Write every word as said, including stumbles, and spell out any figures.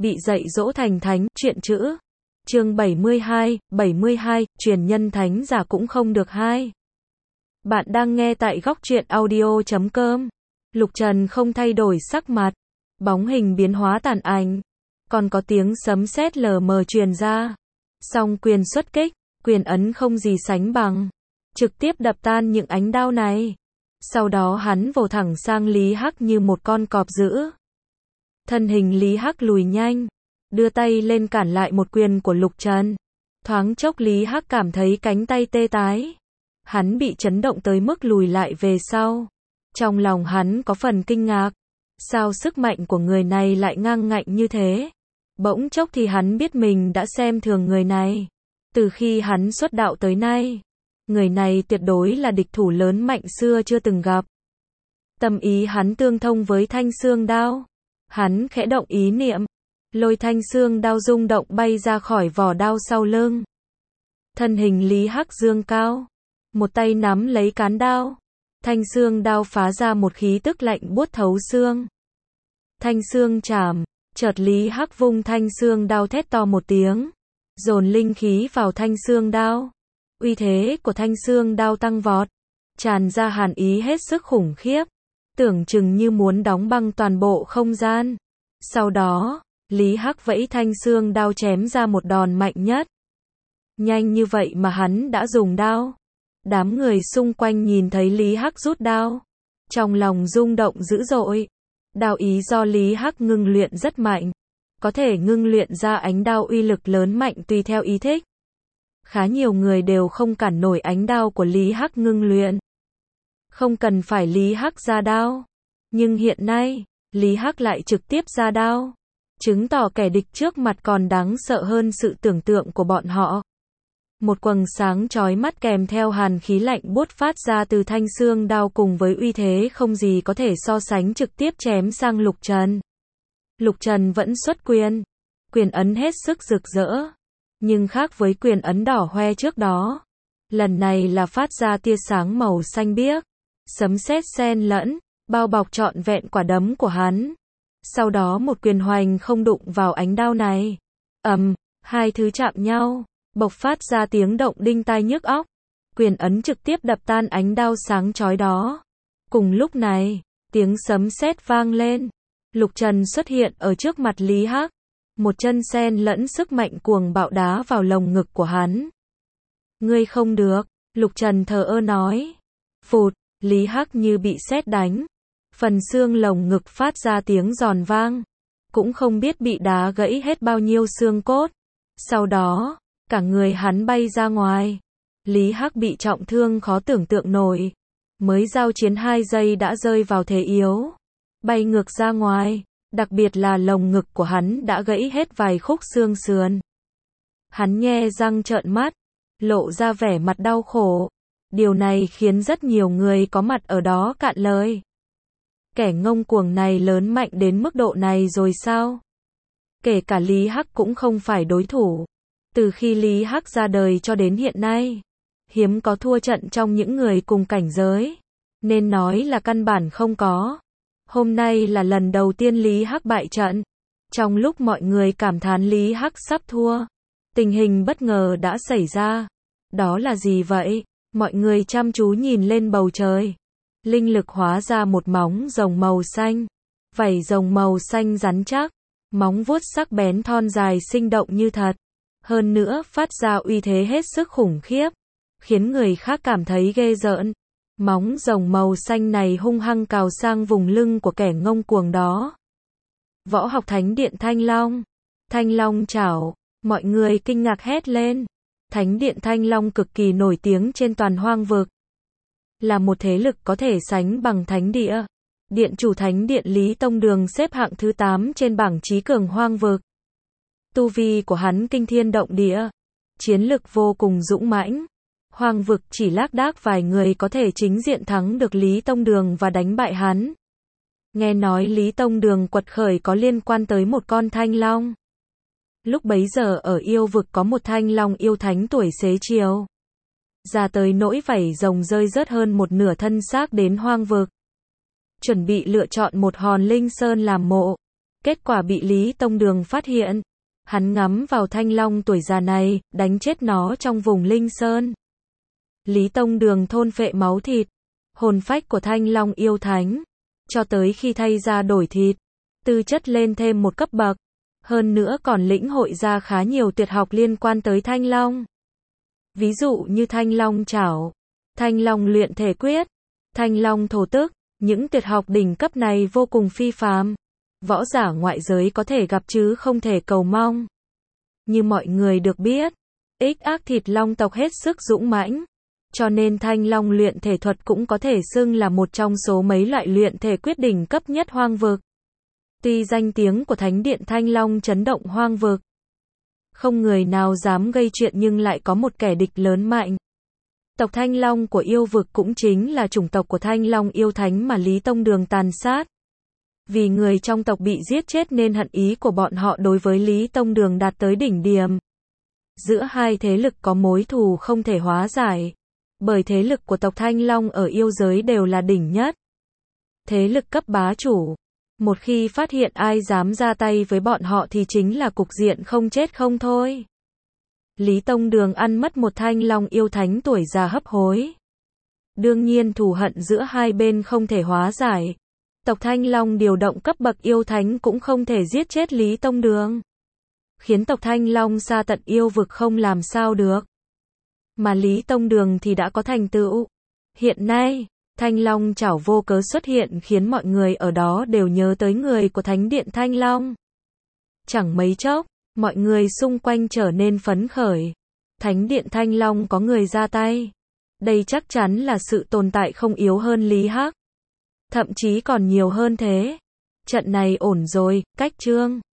bị dạy dỗ thành thánh, truyện chữ. Chương bảy mươi hai, bảy mươi hai, truyền nhân thánh giả cũng không được hai. Bạn đang nghe tại góc truyện audio chấm com. Lục Trần không thay đổi sắc mặt, bóng hình biến hóa tàn ảnh, còn có tiếng sấm sét lờ mờ truyền ra. Song quyền xuất kích, quyền ấn không gì sánh bằng, trực tiếp đập tan những ánh đao này. Sau đó hắn vồ thẳng sang Lý Hắc như một con cọp dữ. Thân hình Lý Hắc lùi nhanh, đưa tay lên cản lại một quyền của Lục Trần. Thoáng chốc Lý Hắc cảm thấy cánh tay tê tái. Hắn bị chấn động tới mức lùi lại về sau. Trong lòng hắn có phần kinh ngạc. Sao sức mạnh của người này lại ngang ngạnh như thế? Bỗng chốc thì hắn biết mình đã xem thường người này. Từ khi hắn xuất đạo tới nay, người này tuyệt đối là địch thủ lớn mạnh xưa chưa từng gặp. Tâm ý hắn tương thông với thanh xương đao. Hắn khẽ động ý niệm, lôi thanh xương đao rung động bay ra khỏi vỏ đao sau lưng. Thân hình Lý Hắc dương cao, một tay nắm lấy cán đao. Thanh xương đao phá ra một khí tức lạnh buốt thấu xương. Thanh xương chạm, chợt Lý Hắc vung thanh xương đao thét to một tiếng, dồn linh khí vào thanh xương đao. Uy thế của thanh xương đao tăng vọt, tràn ra hàn ý hết sức khủng khiếp, tưởng chừng như muốn đóng băng toàn bộ không gian. Sau đó, Lý Hắc vẫy thanh xương đao chém ra một đòn mạnh nhất. Nhanh như vậy mà hắn đã dùng đao. Đám người xung quanh nhìn thấy Lý Hắc rút đao, trong lòng rung động dữ dội. Đao ý do Lý Hắc ngưng luyện rất mạnh, có thể ngưng luyện ra ánh đao uy lực lớn mạnh tùy theo ý thích. Khá nhiều người đều không cản nổi ánh đao của Lý Hắc ngưng luyện. Không cần phải Lý Hắc ra đao, nhưng hiện nay, Lý Hắc lại trực tiếp ra đao, chứng tỏ kẻ địch trước mặt còn đáng sợ hơn sự tưởng tượng của bọn họ. Một quầng sáng chói mắt kèm theo hàn khí lạnh buốt phát ra từ thanh xương đao cùng với uy thế không gì có thể so sánh trực tiếp chém sang Lục Trần. Lục Trần vẫn xuất quyền, quyền ấn hết sức rực rỡ, nhưng khác với quyền ấn đỏ hoe trước đó, lần này là phát ra tia sáng màu xanh biếc, sấm sét xen lẫn, bao bọc trọn vẹn quả đấm của hắn. Sau đó một quyền hoành không đụng vào ánh đao này. Ầm, hai thứ chạm nhau, bộc phát ra tiếng động đinh tai nhức óc. Quyền ấn trực tiếp đập tan ánh đao sáng chói đó. Cùng lúc này, tiếng sấm sét vang lên. Lục Trần xuất hiện ở trước mặt Lý Hắc. Một chân xen lẫn sức mạnh cuồng bạo đá vào lồng ngực của hắn. Ngươi không được, Lục Trần thờ ơ nói. Phụt, Lý Hắc như bị sét đánh. Phần xương lồng ngực phát ra tiếng giòn vang. Cũng không biết bị đá gãy hết bao nhiêu xương cốt. Sau đó, cả người hắn bay ra ngoài. Lý Hắc bị trọng thương khó tưởng tượng nổi. Mới giao chiến hai giây đã rơi vào thế yếu. Bay ngược ra ngoài. Đặc biệt là lồng ngực của hắn đã gãy hết vài khúc xương sườn. Hắn nhe răng trợn mắt, lộ ra vẻ mặt đau khổ. Điều này khiến rất nhiều người có mặt ở đó cạn lời. Kẻ ngông cuồng này lớn mạnh đến mức độ này rồi sao? Kể cả Lý Hắc cũng không phải đối thủ. Từ khi Lý Hắc ra đời cho đến hiện nay, hiếm có thua trận trong những người cùng cảnh giới. Nên nói là căn bản không có. Hôm nay là lần đầu tiên Lý Hắc bại trận. Trong lúc mọi người cảm thán Lý Hắc sắp thua, tình hình bất ngờ đã xảy ra. Đó là gì vậy? Mọi người chăm chú nhìn lên bầu trời. Linh lực hóa ra một móng rồng màu xanh. Vảy rồng màu xanh rắn chắc. Móng vuốt sắc bén thon dài sinh động như thật. Hơn nữa phát ra uy thế hết sức khủng khiếp. Khiến người khác cảm thấy ghê rợn. Móng rồng màu xanh này hung hăng cào sang vùng lưng của kẻ ngông cuồng đó. Võ học Thánh Điện Thanh Long. Thanh Long chảo. Mọi người kinh ngạc hét lên. Thánh Điện Thanh Long cực kỳ nổi tiếng trên toàn hoang vực. Là một thế lực có thể sánh bằng Thánh Địa. Điện chủ Thánh Điện Lý Tông Đường xếp hạng thứ tám trên bảng trí cường hoang vực. Tu vi của hắn kinh thiên động địa. Chiến lực vô cùng dũng mãnh. Hoang vực chỉ lác đác vài người có thể chính diện thắng được Lý Tông Đường và đánh bại hắn. Nghe nói Lý Tông Đường quật khởi có liên quan tới một con thanh long. Lúc bấy giờ ở yêu vực có một thanh long yêu thánh tuổi xế chiều. Ra tới nỗi vảy rồng rơi rớt hơn một nửa thân xác đến hoang vực. Chuẩn bị lựa chọn một hòn linh sơn làm mộ. Kết quả bị Lý Tông Đường phát hiện. Hắn ngắm vào Thanh Long tuổi già này, đánh chết nó trong vùng Linh Sơn. Lý Tông Đường thôn phệ máu thịt, hồn phách của Thanh Long yêu thánh, cho tới khi thay da đổi thịt, tư chất lên thêm một cấp bậc, hơn nữa còn lĩnh hội ra khá nhiều tuyệt học liên quan tới Thanh Long. Ví dụ như Thanh Long Chảo, Thanh Long Luyện Thể Quyết, Thanh Long Thổ Tức, những tuyệt học đỉnh cấp này vô cùng phi phàm, võ giả ngoại giới có thể gặp chứ không thể cầu mong. Như mọi người được biết, X ác thịt long tộc hết sức dũng mãnh, cho nên Thanh Long luyện thể thuật cũng có thể xưng là một trong số mấy loại luyện thể quyết đỉnh cấp nhất hoang vực. Tuy danh tiếng của Thánh Điện Thanh Long chấn động hoang vực, không người nào dám gây chuyện nhưng lại có một kẻ địch lớn mạnh. Tộc Thanh Long của yêu vực cũng chính là chủng tộc của Thanh Long yêu thánh mà Lý Tông Đường tàn sát. Vì người trong tộc bị giết chết nên hận ý của bọn họ đối với Lý Tông Đường đạt tới đỉnh điểm. Giữa hai thế lực có mối thù không thể hóa giải, bởi thế lực của tộc Thanh Long ở yêu giới đều là đỉnh nhất. Thế lực cấp bá chủ. Một khi phát hiện ai dám ra tay với bọn họ thì chính là cục diện không chết không thôi. Lý Tông Đường ăn mất một Thanh Long yêu thánh tuổi già hấp hối. Đương nhiên thù hận giữa hai bên không thể hóa giải. Tộc Thanh Long điều động cấp bậc yêu thánh cũng không thể giết chết Lý Tông Đường, khiến tộc Thanh Long xa tận yêu vực không làm sao được. Mà Lý Tông Đường thì đã có thành tựu. Hiện nay, Thanh Long Chảo vô cớ xuất hiện khiến mọi người ở đó đều nhớ tới người của Thánh Điện Thanh Long. Chẳng mấy chốc, mọi người xung quanh trở nên phấn khởi. Thánh Điện Thanh Long có người ra tay. Đây chắc chắn là sự tồn tại không yếu hơn Lý Hắc. Thậm chí còn nhiều hơn thế. Trận này ổn rồi, cách trương.